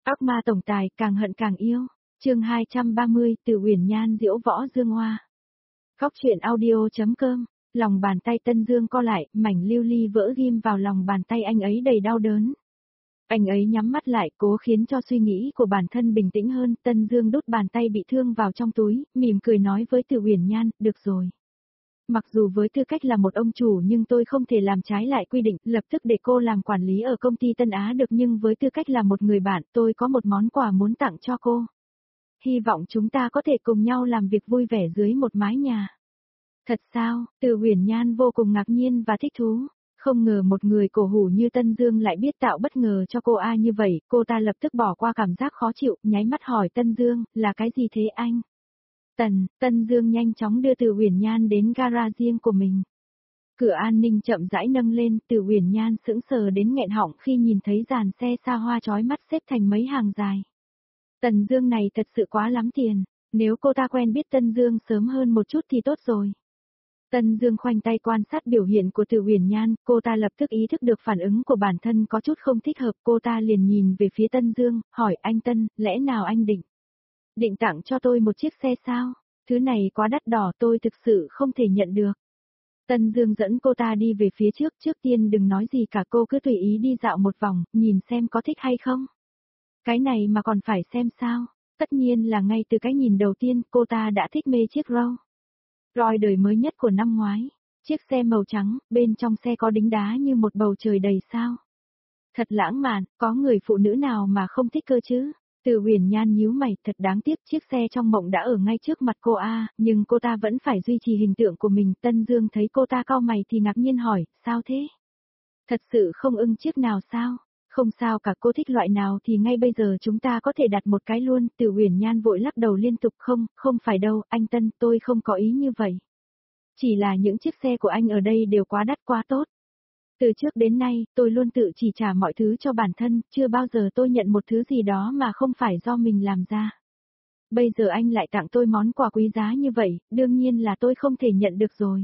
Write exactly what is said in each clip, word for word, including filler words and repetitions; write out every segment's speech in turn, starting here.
Ác ma tổng tài càng hận càng yêu. Chương hai trăm ba mươi, Từ Uyển Nhan diễu võ Dương Hoa. Góc truyện audio.com. Lòng bàn tay Tân Dương co lại, mảnh lưu ly vỡ ghim vào lòng bàn tay anh ấy đầy đau đớn. Anh ấy nhắm mắt lại, cố khiến cho suy nghĩ của bản thân bình tĩnh hơn. Tân Dương đút bàn tay bị thương vào trong túi, mỉm cười nói với Từ Uyển Nhan, được rồi. Mặc dù với tư cách là một ông chủ nhưng tôi không thể làm trái lại quy định, lập tức để cô làm quản lý ở công ty Tân Á được, nhưng với tư cách là một người bạn, tôi có một món quà muốn tặng cho cô. Hy vọng chúng ta có thể cùng nhau làm việc vui vẻ dưới một mái nhà. Thật sao? Từ Uyển Nhan vô cùng ngạc nhiên và thích thú. Không ngờ một người cổ hủ như Tân Dương lại biết tạo bất ngờ cho cô A như vậy, cô ta lập tức bỏ qua cảm giác khó chịu, nháy mắt hỏi Tân Dương, là cái gì thế anh? Tần, Tân Dương nhanh chóng đưa Từ Uyển Nhan đến gara riêng của mình. Cửa an ninh chậm rãi nâng lên, Từ Uyển Nhan sững sờ đến nghẹn họng khi nhìn thấy dàn xe xa hoa chói mắt xếp thành mấy hàng dài. Tần Dương này thật sự quá lắm tiền, nếu cô ta quen biết Tân Dương sớm hơn một chút thì tốt rồi. Tân Dương khoanh tay quan sát biểu hiện của Từ Uyển Nhan, cô ta lập tức ý thức được phản ứng của bản thân có chút không thích hợp, cô ta liền nhìn về phía Tân Dương, hỏi anh Tân, lẽ nào anh định? Định tặng cho tôi một chiếc xe sao? Thứ này quá đắt đỏ, tôi thực sự không thể nhận được. Tân Dương dẫn cô ta đi về phía trước, trước tiên đừng nói gì cả, cô cứ tùy ý đi dạo một vòng, nhìn xem có thích hay không. Cái này mà còn phải xem sao? Tất nhiên là ngay từ cái nhìn đầu tiên cô ta đã thích mê chiếc Rolls Royce đời mới nhất của năm ngoái. Chiếc xe màu trắng, bên trong xe có đính đá như một bầu trời đầy sao. Thật lãng mạn, có người phụ nữ nào mà không thích cơ chứ? Từ Uyển Nhan nhíu mày, thật đáng tiếc chiếc xe trong mộng đã ở ngay trước mặt cô A, nhưng cô ta vẫn phải duy trì hình tượng của mình. Tân Dương thấy cô ta cau mày thì ngạc nhiên hỏi, sao thế? Thật sự không ưng chiếc nào sao? Không sao cả, cô thích loại nào thì ngay bây giờ chúng ta có thể đặt một cái luôn. Từ Uyển Nhan vội lắc đầu liên tục, không, không phải đâu, anh Tân, tôi không có ý như vậy. Chỉ là những chiếc xe của anh ở đây đều quá đắt quá tốt. Từ trước đến nay, tôi luôn tự chỉ trả mọi thứ cho bản thân, chưa bao giờ tôi nhận một thứ gì đó mà không phải do mình làm ra. Bây giờ anh lại tặng tôi món quà quý giá như vậy, đương nhiên là tôi không thể nhận được rồi.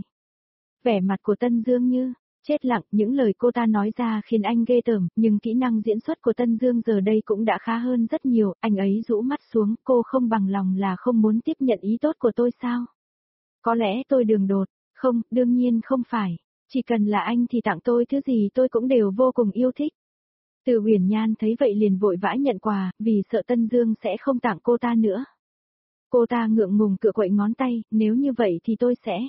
Vẻ mặt của Tân Dương như chết lặng, những lời cô ta nói ra khiến anh ghê tởm, nhưng kỹ năng diễn xuất của Tân Dương giờ đây cũng đã khá hơn rất nhiều, anh ấy rũ mắt xuống, cô không bằng lòng là không muốn tiếp nhận ý tốt của tôi sao? Có lẽ tôi đường đột, không, đương nhiên không phải. Chỉ cần là anh thì tặng tôi thứ gì tôi cũng đều vô cùng yêu thích. Từ Uyển Nhan thấy vậy liền vội vã nhận quà, vì sợ Tân Dương sẽ không tặng cô ta nữa. Cô ta ngượng ngùng cựa quậy ngón tay, nếu như vậy thì tôi sẽ.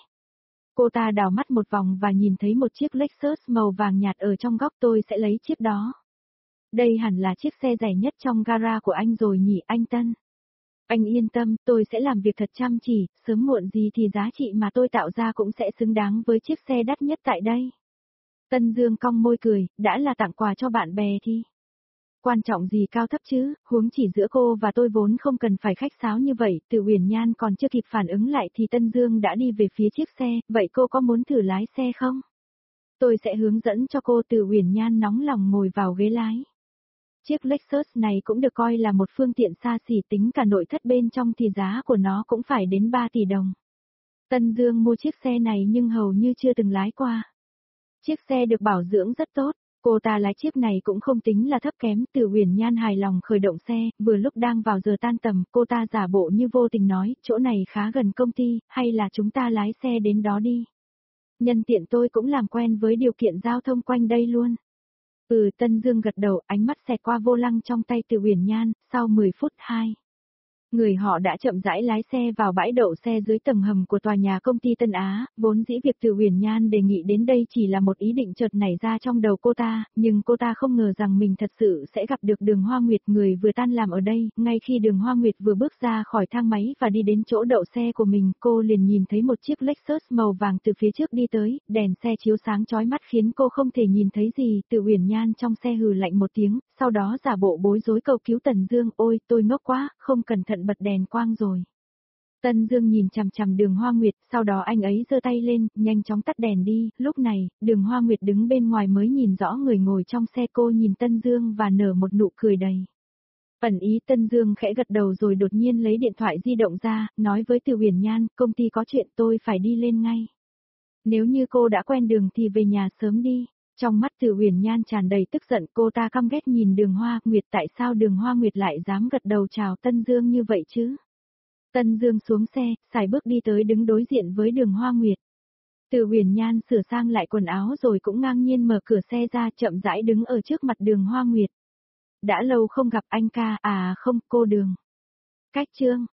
Cô ta đảo mắt một vòng và nhìn thấy một chiếc Lexus màu vàng nhạt ở trong góc, tôi sẽ lấy chiếc đó. Đây hẳn là chiếc xe rẻ nhất trong gara của anh rồi nhỉ anh Tân. Anh yên tâm, tôi sẽ làm việc thật chăm chỉ, sớm muộn gì thì giá trị mà tôi tạo ra cũng sẽ xứng đáng với chiếc xe đắt nhất tại đây. Tân Dương cong môi cười, đã là tặng quà cho bạn bè thì quan trọng gì cao thấp chứ, huống chỉ giữa cô và tôi vốn không cần phải khách sáo như vậy. Từ Uyển Nhan còn chưa kịp phản ứng lại thì Tân Dương đã đi về phía chiếc xe, vậy cô có muốn thử lái xe không? Tôi sẽ hướng dẫn cho cô. Từ Uyển Nhan nóng lòng ngồi vào ghế lái. Chiếc Lexus này cũng được coi là một phương tiện xa xỉ, tính cả nội thất bên trong thì giá của nó cũng phải đến ba tỷ đồng. Tân Dương mua chiếc xe này nhưng hầu như chưa từng lái qua. Chiếc xe được bảo dưỡng rất tốt, cô ta lái chiếc này cũng không tính là thấp kém. Từ Uyển Nhan hài lòng khởi động xe, vừa lúc đang vào giờ tan tầm, cô ta giả bộ như vô tình nói, chỗ này khá gần công ty, hay là chúng ta lái xe đến đó đi. Nhân tiện tôi cũng làm quen với điều kiện giao thông quanh đây luôn. Ừ, Tân Dương gật đầu, ánh mắt xẹt qua vô lăng trong tay Từ Uyển Nhan, sau mười phút hai. Người họ đã chậm rãi lái xe vào bãi đậu xe dưới tầng hầm của tòa nhà công ty Tân Á, vốn dĩ việc Từ Uyển Nhan đề nghị đến đây chỉ là một ý định chợt nảy ra trong đầu cô ta, nhưng cô ta không ngờ rằng mình thật sự sẽ gặp được Đường Hoa Nguyệt, người vừa tan làm ở đây. Ngay khi Đường Hoa Nguyệt vừa bước ra khỏi thang máy và đi đến chỗ đậu xe của mình, cô liền nhìn thấy một chiếc Lexus màu vàng từ phía trước đi tới, đèn xe chiếu sáng chói mắt khiến cô không thể nhìn thấy gì. Từ Uyển Nhan trong xe hừ lạnh một tiếng, sau đó giả bộ bối rối cầu cứu Tần Dương, ôi, tôi ngốc quá, không cẩn thận bật đèn quang rồi. Tân Dương nhìn chằm chằm Đường Hoa Nguyệt, sau đó anh ấy giơ tay lên, nhanh chóng tắt đèn đi. Lúc này, Đường Hoa Nguyệt đứng bên ngoài mới nhìn rõ người ngồi trong xe. Cô nhìn Tân Dương và nở một nụ cười đầy ẩn ý. Tân Dương khẽ gật đầu rồi đột nhiên lấy điện thoại di động ra, nói với Từ Uyển Nhan, công ty có chuyện tôi phải đi lên ngay. Nếu như cô đã quen đường thì về nhà sớm đi. Trong mắt Từ Uyển Nhan tràn đầy tức giận, cô ta căm ghét nhìn Đường Hoa Nguyệt, tại sao Đường Hoa Nguyệt lại dám gật đầu chào Tân Dương như vậy chứ? Tân Dương xuống xe, xài bước đi tới đứng đối diện với Đường Hoa Nguyệt. Từ Uyển Nhan sửa sang lại quần áo rồi cũng ngang nhiên mở cửa xe ra, chậm rãi đứng ở trước mặt Đường Hoa Nguyệt. Đã lâu không gặp anh ca, à không, cô Đường. Cách Trương,